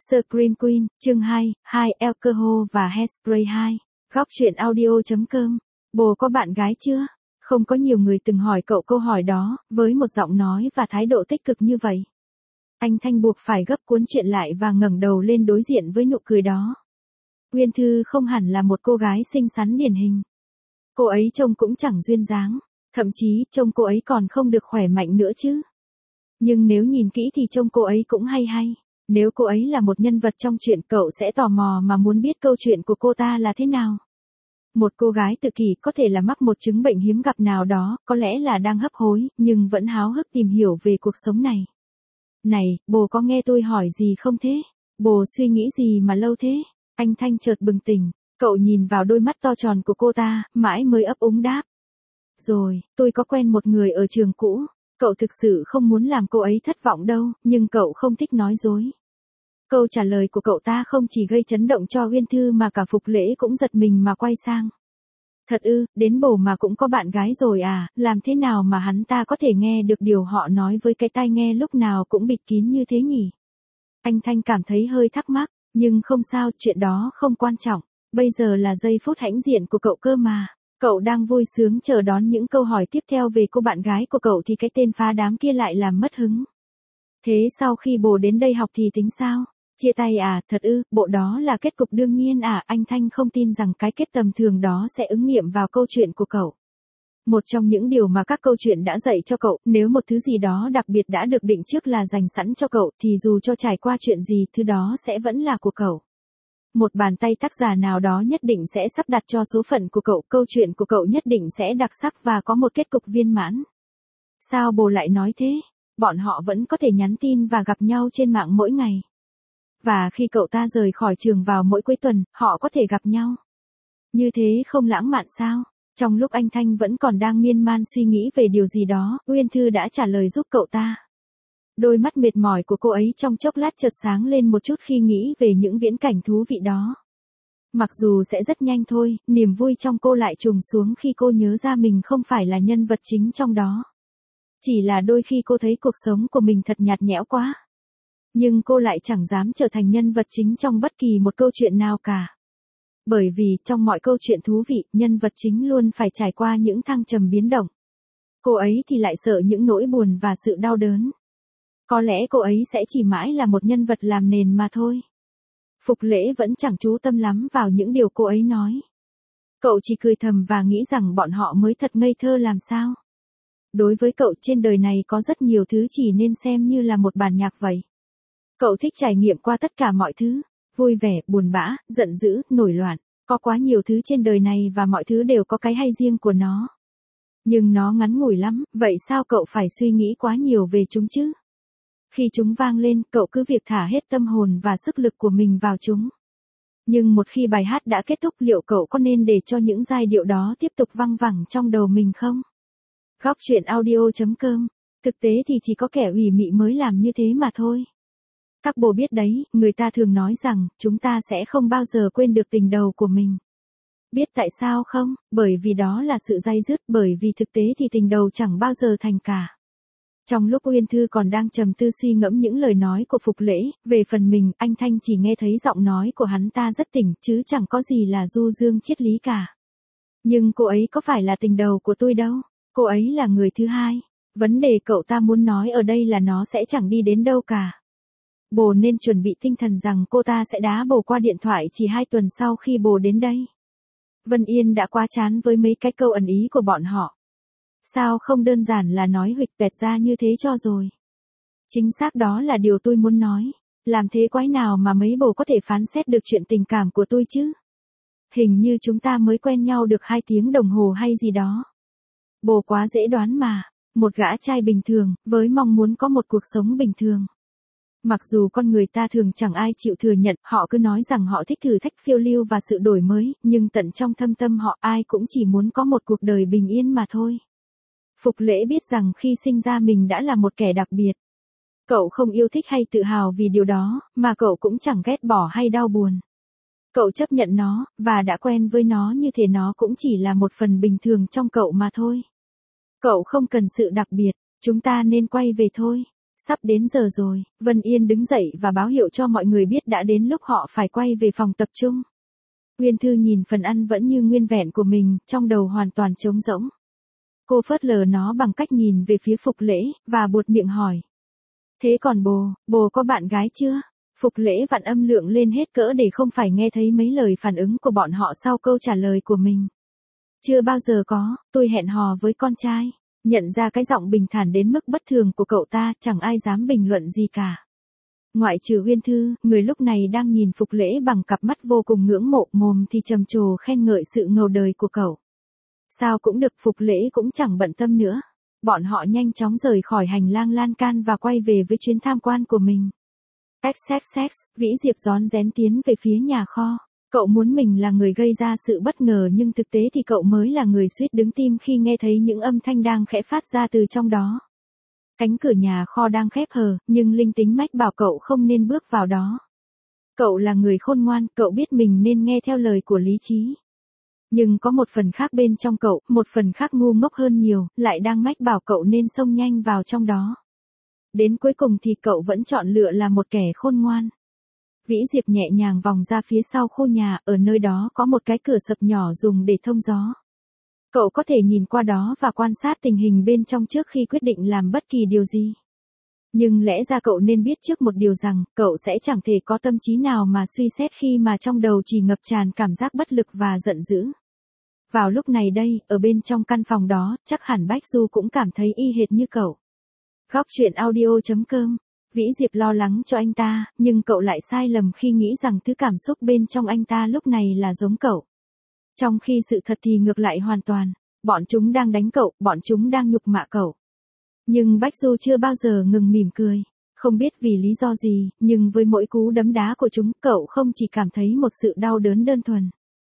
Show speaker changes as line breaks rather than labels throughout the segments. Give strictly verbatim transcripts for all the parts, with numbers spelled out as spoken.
Scream Queen, chương hai, hai Alcohol và Hairspray hai. Góc truyện audio.com. Bồ có bạn gái chưa? Không có nhiều người từng hỏi cậu câu hỏi đó, với một giọng nói và thái độ tích cực như vậy. Anh Thanh buộc phải gấp cuốn chuyện lại và ngẩng đầu lên đối diện với nụ cười đó. Uyên Thư không hẳn là một cô gái xinh xắn điển hình. Cô ấy trông cũng chẳng duyên dáng, thậm chí trông cô ấy còn không được khỏe mạnh nữa chứ. Nhưng nếu nhìn kỹ thì trông cô ấy cũng hay hay. Nếu cô ấy là một nhân vật trong truyện, cậu sẽ tò mò mà muốn biết câu chuyện của cô ta là thế nào. Một cô gái tự kỷ có thể là mắc một chứng bệnh hiếm gặp nào đó, có lẽ là đang hấp hối, nhưng vẫn háo hức tìm hiểu về cuộc sống này. Này, bồ có nghe tôi hỏi gì không thế? Bồ suy nghĩ gì mà lâu thế? Anh Thanh chợt bừng tỉnh, cậu nhìn vào đôi mắt to tròn của cô ta, mãi mới ấp úng đáp. Rồi, tôi có quen một người ở trường cũ. Cậu thực sự không muốn làm cô ấy thất vọng đâu, nhưng cậu không thích nói dối. Câu trả lời của cậu ta không chỉ gây chấn động cho Uyên Thư mà cả Phục Lễ cũng giật mình mà quay sang. Thật ư, đến bồ mà cũng có bạn gái rồi à, làm thế nào mà hắn ta có thể nghe được điều họ nói với cái tai nghe lúc nào cũng bịt kín như thế nhỉ? Anh Thanh cảm thấy hơi thắc mắc, nhưng không sao, chuyện đó không quan trọng, bây giờ là giây phút hãnh diện của cậu cơ mà. Cậu đang vui sướng chờ đón những câu hỏi tiếp theo về cô bạn gái của cậu thì cái tên phá đám kia lại làm mất hứng. Thế sau khi bồ đến đây học thì tính sao? Chia tay à, thật ư, bộ đó là kết cục đương nhiên à, anh Thanh không tin rằng cái kết tầm thường đó sẽ ứng nghiệm vào câu chuyện của cậu. Một trong những điều mà các câu chuyện đã dạy cho cậu, nếu một thứ gì đó đặc biệt đã được định trước là dành sẵn cho cậu, thì dù cho trải qua chuyện gì, thứ đó sẽ vẫn là của cậu. Một bàn tay tác giả nào đó nhất định sẽ sắp đặt cho số phận của cậu, câu chuyện của cậu nhất định sẽ đặc sắc và có một kết cục viên mãn. Sao bồ lại nói thế? Bọn họ vẫn có thể nhắn tin và gặp nhau trên mạng mỗi ngày. Và khi cậu ta rời khỏi trường vào mỗi cuối tuần, họ có thể gặp nhau. Như thế không lãng mạn sao? Trong lúc anh Thanh vẫn còn đang miên man suy nghĩ về điều gì đó, Uyên Thư đã trả lời giúp cậu ta. Đôi mắt mệt mỏi của cô ấy trong chốc lát chợt sáng lên một chút khi nghĩ về những viễn cảnh thú vị đó. Mặc dù sẽ rất nhanh thôi, niềm vui trong cô lại trùng xuống khi cô nhớ ra mình không phải là nhân vật chính trong đó. Chỉ là đôi khi cô thấy cuộc sống của mình thật nhạt nhẽo quá. Nhưng cô lại chẳng dám trở thành nhân vật chính trong bất kỳ một câu chuyện nào cả. Bởi vì trong mọi câu chuyện thú vị, nhân vật chính luôn phải trải qua những thăng trầm biến động. Cô ấy thì lại sợ những nỗi buồn và sự đau đớn. Có lẽ cô ấy sẽ chỉ mãi là một nhân vật làm nền mà thôi. Phục Lễ vẫn chẳng chú tâm lắm vào những điều cô ấy nói. Cậu chỉ cười thầm và nghĩ rằng bọn họ mới thật ngây thơ làm sao. Đối với cậu, trên đời này có rất nhiều thứ chỉ nên xem như là một bản nhạc vậy. Cậu thích trải nghiệm qua tất cả mọi thứ, vui vẻ, buồn bã, giận dữ, nổi loạn. Có quá nhiều thứ trên đời này và mọi thứ đều có cái hay riêng của nó. Nhưng nó ngắn ngủi lắm, vậy sao cậu phải suy nghĩ quá nhiều về chúng chứ? Khi chúng vang lên, cậu cứ việc thả hết tâm hồn và sức lực của mình vào chúng. Nhưng một khi bài hát đã kết thúc, liệu cậu có nên để cho những giai điệu đó tiếp tục văng vẳng trong đầu mình không? Góc truyện audio.com. Thực tế thì chỉ có kẻ ủy mị mới làm như thế mà thôi. Các bồ biết đấy, người ta thường nói rằng, chúng ta sẽ không bao giờ quên được tình đầu của mình. Biết tại sao không? Bởi vì đó là sự day dứt, bởi vì thực tế thì tình đầu chẳng bao giờ thành cả. Trong lúc Uyên Thư còn đang trầm tư suy ngẫm những lời nói của Phục Lễ, về phần mình, anh Thanh chỉ nghe thấy giọng nói của hắn ta rất tỉnh, chứ chẳng có gì là du dương triết lý cả. Nhưng cô ấy có phải là tình đầu của tôi đâu, cô ấy là người thứ hai. Vấn đề cậu ta muốn nói ở đây là nó sẽ chẳng đi đến đâu cả. Bồ nên chuẩn bị tinh thần rằng cô ta sẽ đá bồ qua điện thoại chỉ hai tuần sau khi bồ đến đây. Vân Yên đã quá chán với mấy cái câu ẩn ý của bọn họ. Sao không đơn giản là nói huỵch bẹt ra như thế cho rồi? Chính xác đó là điều tôi muốn nói. Làm thế quái nào mà mấy bồ có thể phán xét được chuyện tình cảm của tôi chứ? Hình như chúng ta mới quen nhau được hai tiếng đồng hồ hay gì đó. Bồ quá dễ đoán mà. Một gã trai bình thường, với mong muốn có một cuộc sống bình thường. Mặc dù con người ta thường chẳng ai chịu thừa nhận, họ cứ nói rằng họ thích thử thách phiêu lưu và sự đổi mới, nhưng tận trong thâm tâm họ ai cũng chỉ muốn có một cuộc đời bình yên mà thôi. Phục Lễ biết rằng khi sinh ra mình đã là một kẻ đặc biệt. Cậu không yêu thích hay tự hào vì điều đó, mà cậu cũng chẳng ghét bỏ hay đau buồn. Cậu chấp nhận nó, và đã quen với nó như thể nó cũng chỉ là một phần bình thường trong cậu mà thôi. Cậu không cần sự đặc biệt, chúng ta nên quay về thôi. Sắp đến giờ rồi, Vân Yên đứng dậy và báo hiệu cho mọi người biết đã đến lúc họ phải quay về phòng tập trung. Uyên Thư nhìn phần ăn vẫn như nguyên vẹn của mình, trong đầu hoàn toàn trống rỗng. Cô phớt lờ nó bằng cách nhìn về phía Phục Lễ, và buột miệng hỏi. Thế còn bồ, bồ có bạn gái chưa? Phục Lễ vặn âm lượng lên hết cỡ để không phải nghe thấy mấy lời phản ứng của bọn họ sau câu trả lời của mình. Chưa bao giờ có, tôi hẹn hò với con trai. Nhận ra cái giọng bình thản đến mức bất thường của cậu ta, chẳng ai dám bình luận gì cả. Ngoại trừ Uyên Thư, người lúc này đang nhìn Phục Lễ bằng cặp mắt vô cùng ngưỡng mộ, mồm thì trầm trồ khen ngợi sự ngầu đời của cậu. Sao cũng được, Phục Lễ cũng chẳng bận tâm nữa. Bọn họ nhanh chóng rời khỏi hành lang lan can và quay về với chuyến tham quan của mình. Xxx, Vĩ Diệp rón rén tiến về phía nhà kho. Cậu muốn mình là người gây ra sự bất ngờ nhưng thực tế thì cậu mới là người suýt đứng tim khi nghe thấy những âm thanh đang khẽ phát ra từ trong đó. Cánh cửa nhà kho đang khép hờ, nhưng linh tính mách bảo cậu không nên bước vào đó. Cậu là người khôn ngoan, cậu biết mình nên nghe theo lời của lý trí. Nhưng có một phần khác bên trong cậu, một phần khác ngu ngốc hơn nhiều, lại đang mách bảo cậu nên xông nhanh vào trong đó. Đến cuối cùng thì cậu vẫn chọn lựa là một kẻ khôn ngoan. Vĩ Diệp nhẹ nhàng vòng ra phía sau khu nhà, ở nơi đó có một cái cửa sập nhỏ dùng để thông gió. Cậu có thể nhìn qua đó và quan sát tình hình bên trong trước khi quyết định làm bất kỳ điều gì. Nhưng lẽ ra cậu nên biết trước một điều rằng, cậu sẽ chẳng thể có tâm trí nào mà suy xét khi mà trong đầu chỉ ngập tràn cảm giác bất lực và giận dữ. Vào lúc này đây, ở bên trong căn phòng đó, chắc hẳn Bách Du cũng cảm thấy y hệt như cậu. Góc truyện audio chấm com. Vĩ Diệp lo lắng cho anh ta, nhưng cậu lại sai lầm khi nghĩ rằng thứ cảm xúc bên trong anh ta lúc này là giống cậu. Trong khi sự thật thì ngược lại hoàn toàn. Bọn chúng đang đánh cậu, bọn chúng đang nhục mạ cậu. Nhưng Bách Du chưa bao giờ ngừng mỉm cười. Không biết vì lý do gì, nhưng với mỗi cú đấm đá của chúng, cậu không chỉ cảm thấy một sự đau đớn đơn thuần.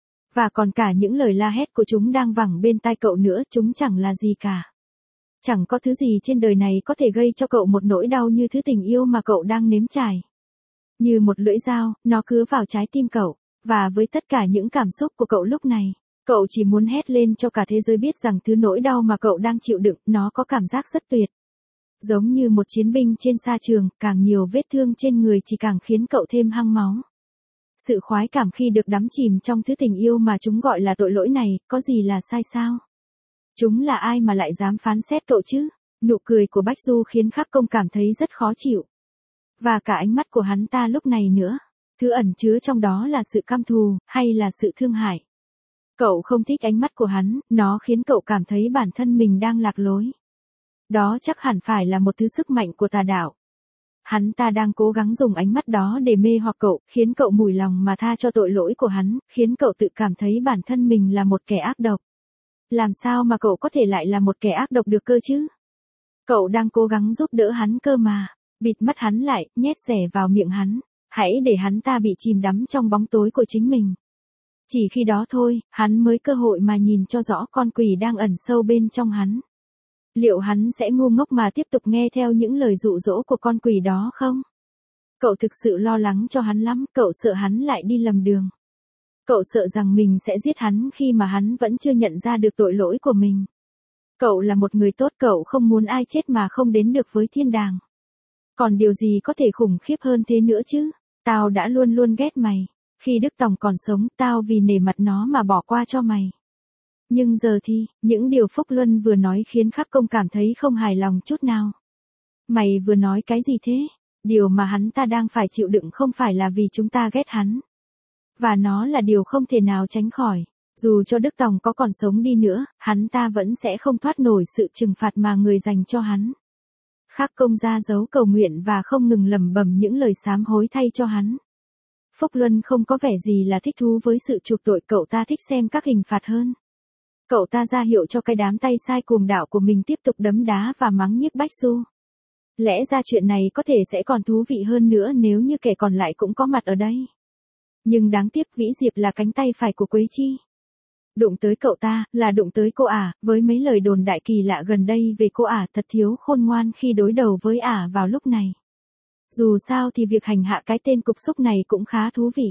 Và còn cả những lời la hét của chúng đang vẳng bên tai cậu nữa, chúng chẳng là gì cả. Chẳng có thứ gì trên đời này có thể gây cho cậu một nỗi đau như thứ tình yêu mà cậu đang nếm trải. Như một lưỡi dao, nó cứa vào trái tim cậu. Và với tất cả những cảm xúc của cậu lúc này, cậu chỉ muốn hét lên cho cả thế giới biết rằng thứ nỗi đau mà cậu đang chịu đựng, nó có cảm giác rất tuyệt. Giống như một chiến binh trên sa trường, càng nhiều vết thương trên người chỉ càng khiến cậu thêm hăng máu. Sự khoái cảm khi được đắm chìm trong thứ tình yêu mà chúng gọi là tội lỗi này, có gì là sai sao? Chúng là ai mà lại dám phán xét cậu chứ? Nụ cười của Bách Du khiến Khắc Công cảm thấy rất khó chịu. Và cả ánh mắt của hắn ta lúc này nữa. Thứ ẩn chứa trong đó là sự căm thù, hay là sự thương hại? Cậu không thích ánh mắt của hắn, nó khiến cậu cảm thấy bản thân mình đang lạc lối. Đó chắc hẳn phải là một thứ sức mạnh của tà đạo. Hắn ta đang cố gắng dùng ánh mắt đó để mê hoặc cậu, khiến cậu mủi lòng mà tha cho tội lỗi của hắn, khiến cậu tự cảm thấy bản thân mình là một kẻ ác độc. Làm sao mà cậu có thể lại là một kẻ ác độc được cơ chứ? Cậu đang cố gắng giúp đỡ hắn cơ mà. Bịt mắt hắn lại, nhét rẻ vào miệng hắn. Hãy để hắn ta bị chìm đắm trong bóng tối của chính mình. Chỉ khi đó thôi, hắn mới cơ hội mà nhìn cho rõ con quỷ đang ẩn sâu bên trong hắn. Liệu hắn sẽ ngu ngốc mà tiếp tục nghe theo những lời dụ dỗ của con quỷ đó không? Cậu thực sự lo lắng cho hắn lắm, cậu sợ hắn lại đi lầm đường. Cậu sợ rằng mình sẽ giết hắn khi mà hắn vẫn chưa nhận ra được tội lỗi của mình. Cậu là một người tốt, cậu không muốn ai chết mà không đến được với thiên đàng. Còn điều gì có thể khủng khiếp hơn thế nữa chứ? Tao đã luôn luôn ghét mày. Khi Đức Tòng còn sống, tao vì nể mặt nó mà bỏ qua cho mày. Nhưng giờ thì, những điều Phúc Luân vừa nói khiến Khắc Công cảm thấy không hài lòng chút nào. Mày vừa nói cái gì thế? Điều mà hắn ta đang phải chịu đựng không phải là vì chúng ta ghét hắn. Và nó là điều không thể nào tránh khỏi. Dù cho Đức Tòng có còn sống đi nữa, hắn ta vẫn sẽ không thoát nổi sự trừng phạt mà người dành cho hắn. Khắc Công ra dấu cầu nguyện và không ngừng lẩm bẩm những lời sám hối thay cho hắn. Phúc Luân không có vẻ gì là thích thú với sự chuộc tội, cậu ta thích xem các hình phạt hơn. Cậu ta ra hiệu cho cái đám tay sai cuồng đạo của mình tiếp tục đấm đá và mắng nhiếc Bách Du. Lẽ ra chuyện này có thể sẽ còn thú vị hơn nữa nếu như kẻ còn lại cũng có mặt ở đây. Nhưng đáng tiếc Vĩ Diệp là cánh tay phải của Quế Chi. Đụng tới cậu ta, là đụng tới cô ả, với mấy lời đồn đại kỳ lạ gần đây về cô ả thật thiếu khôn ngoan khi đối đầu với ả vào lúc này. Dù sao thì việc hành hạ cái tên cục xúc này cũng khá thú vị.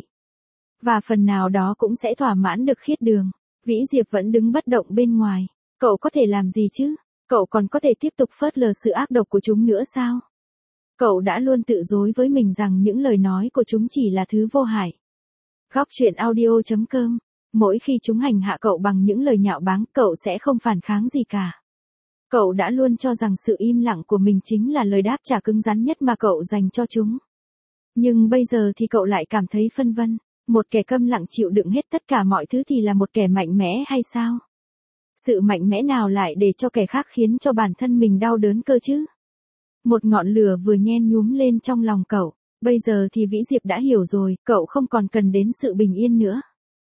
Và phần nào đó cũng sẽ thỏa mãn được Khiết Đường. Vĩ Diệp vẫn đứng bất động bên ngoài. Cậu có thể làm gì chứ? Cậu còn có thể tiếp tục phớt lờ sự ác độc của chúng nữa sao? Cậu đã luôn tự dối với mình rằng những lời nói của chúng chỉ là thứ vô hại. Góc truyện audio.com. Mỗi khi chúng hành hạ cậu bằng những lời nhạo báng, cậu sẽ không phản kháng gì cả. Cậu đã luôn cho rằng sự im lặng của mình chính là lời đáp trả cứng rắn nhất mà cậu dành cho chúng. Nhưng bây giờ thì cậu lại cảm thấy phân vân. Một kẻ câm lặng chịu đựng hết tất cả mọi thứ thì là một kẻ mạnh mẽ hay sao? Sự mạnh mẽ nào lại để cho kẻ khác khiến cho bản thân mình đau đớn cơ chứ? Một ngọn lửa vừa nhen nhúm lên trong lòng cậu. Bây giờ thì Vĩ Diệp đã hiểu rồi, cậu không còn cần đến sự bình yên nữa.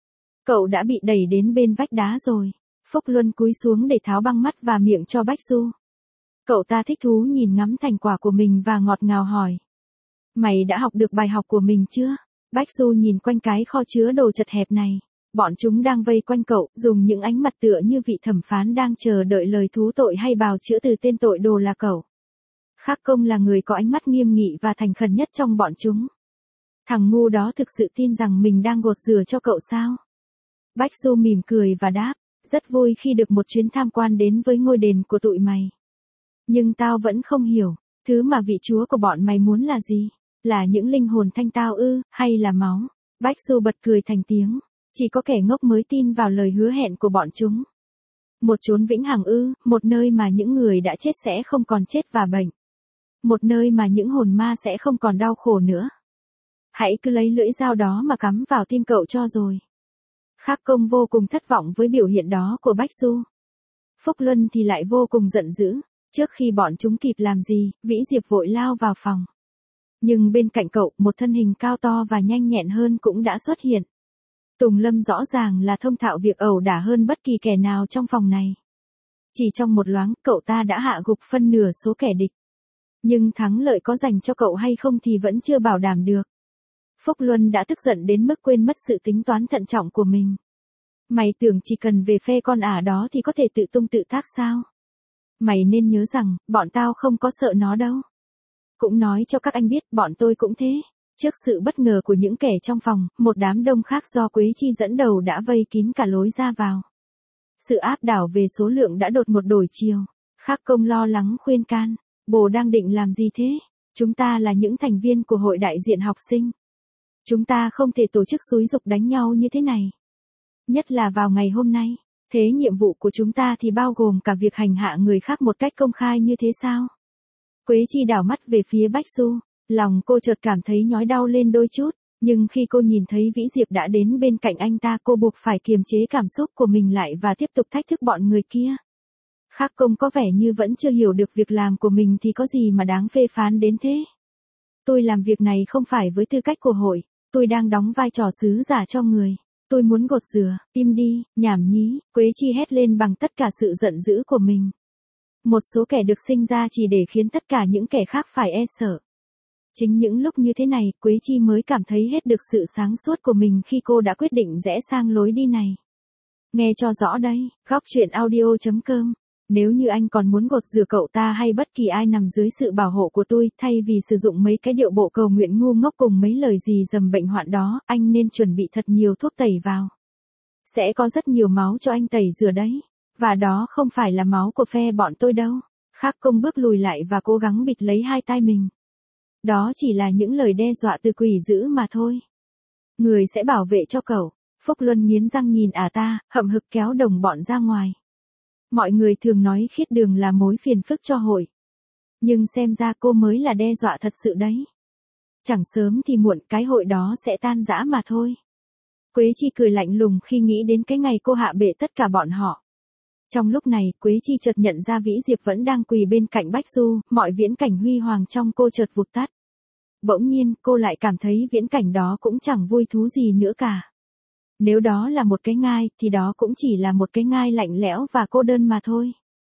Cậu đã bị đẩy đến bên vách đá rồi. Phúc Luân cúi xuống để tháo băng mắt và miệng cho Bách Du. Cậu ta thích thú nhìn ngắm thành quả của mình và ngọt ngào hỏi. Mày đã học được bài học của mình chưa? Bách Du nhìn quanh cái kho chứa đồ chật hẹp này. Bọn chúng đang vây quanh cậu, dùng những ánh mặt tựa như vị thẩm phán đang chờ đợi lời thú tội hay bào chữa từ tên tội đồ là cậu. Khắc Công là người có ánh mắt nghiêm nghị và thành khẩn nhất trong bọn chúng. Thằng ngu đó thực sự tin rằng mình đang gột rửa cho cậu sao? Bách Du mỉm cười và đáp, rất vui khi được một chuyến tham quan đến với ngôi đền của tụi mày. Nhưng tao vẫn không hiểu, thứ mà vị chúa của bọn mày muốn là gì? Là những linh hồn thanh tao ư, hay là máu? Bách Du bật cười thành tiếng, chỉ có kẻ ngốc mới tin vào lời hứa hẹn của bọn chúng. Một chốn vĩnh hằng ư, một nơi mà những người đã chết sẽ không còn chết và bệnh. Một nơi mà những hồn ma sẽ không còn đau khổ nữa. Hãy cứ lấy lưỡi dao đó mà cắm vào tim cậu cho rồi. Khắc Công vô cùng thất vọng với biểu hiện đó của Bách Du. Phúc Luân thì lại vô cùng giận dữ. Trước khi bọn chúng kịp làm gì, Vĩ Diệp vội lao vào phòng. Nhưng bên cạnh cậu, một thân hình cao to và nhanh nhẹn hơn cũng đã xuất hiện. Tùng Lâm rõ ràng là thông thạo việc ẩu đả hơn bất kỳ kẻ nào trong phòng này. Chỉ trong một loáng, cậu ta đã hạ gục phân nửa số kẻ địch. Nhưng thắng lợi có dành cho cậu hay không thì vẫn chưa bảo đảm được. Phúc Luân đã tức giận đến mức quên mất sự tính toán thận trọng của mình. Mày tưởng chỉ cần về phe con ả đó thì có thể tự tung tự tác sao? Mày nên nhớ rằng, bọn tao không có sợ nó đâu. Cũng nói cho các anh biết, bọn tôi cũng thế. Trước sự bất ngờ của những kẻ trong phòng, một đám đông khác do Quế Chi dẫn đầu đã vây kín cả lối ra vào. Sự áp đảo về số lượng đã đột một đổi chiều. Khắc Công lo lắng khuyên can. Bồ đang định làm gì thế? Chúng ta là những thành viên của hội đại diện học sinh. Chúng ta không thể tổ chức xúi giục đánh nhau như thế này. Nhất là vào ngày hôm nay. Thế nhiệm vụ của chúng ta thì bao gồm cả việc hành hạ người khác một cách công khai như thế sao? Quế Chi đảo mắt về phía Bách Du. Lòng cô chợt cảm thấy nhói đau lên đôi chút. Nhưng khi cô nhìn thấy Vĩ Diệp đã đến bên cạnh anh ta, cô buộc phải kiềm chế cảm xúc của mình lại và tiếp tục thách thức bọn người kia. Khắc Công có vẻ như vẫn chưa hiểu được việc làm của mình thì có gì mà đáng phê phán đến thế. Tôi làm việc này không phải với tư cách của hội, tôi đang đóng vai trò sứ giả cho người. Tôi muốn gột rửa, im đi, nhảm nhí, Quế Chi hét lên bằng tất cả sự giận dữ của mình. Một số kẻ được sinh ra chỉ để khiến tất cả những kẻ khác phải e sợ. Chính những lúc như thế này, Quế Chi mới cảm thấy hết được sự sáng suốt của mình khi cô đã quyết định rẽ sang lối đi này. Nghe cho rõ đây, góc truyện audio.com. Nếu như anh còn muốn gột rửa cậu ta hay bất kỳ ai nằm dưới sự bảo hộ của tôi, thay vì sử dụng mấy cái điệu bộ cầu nguyện ngu ngốc cùng mấy lời gì dầm bệnh hoạn đó, anh nên chuẩn bị thật nhiều thuốc tẩy vào. Sẽ có rất nhiều máu cho anh tẩy rửa đấy. Và đó không phải là máu của phe bọn tôi đâu. Khắc Công bước lùi lại và cố gắng bịt lấy hai tai mình. Đó chỉ là những lời đe dọa từ quỷ dữ mà thôi. Người sẽ bảo vệ cho cậu. Phúc Luân nghiến răng nhìn ả ta, hậm hực kéo đồng bọn ra ngoài. Mọi người thường nói khiết đường là mối phiền phức cho hội. Nhưng xem ra cô mới là đe dọa thật sự đấy. Chẳng sớm thì muộn cái hội đó sẽ tan rã mà thôi. Quế Chi cười lạnh lùng khi nghĩ đến cái ngày cô hạ bệ tất cả bọn họ. Trong lúc này, Quế Chi chợt nhận ra Vĩ Diệp vẫn đang quỳ bên cạnh Bách Du, mọi viễn cảnh huy hoàng trong cô chợt vụt tắt. Bỗng nhiên, cô lại cảm thấy viễn cảnh đó cũng chẳng vui thú gì nữa cả. Nếu đó là một cái ngai, thì đó cũng chỉ là một cái ngai lạnh lẽo và cô đơn mà thôi.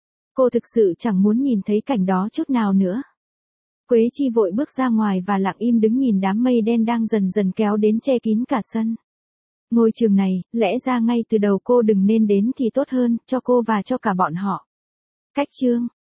Cô thực sự chẳng muốn nhìn thấy cảnh đó chút nào nữa. Quế Chi vội bước ra ngoài và lặng im đứng nhìn đám mây đen đang dần dần kéo đến che kín cả sân. Ngôi trường này, lẽ ra ngay từ đầu cô đừng nên đến thì tốt hơn, cho cô và cho cả bọn họ. Cách chương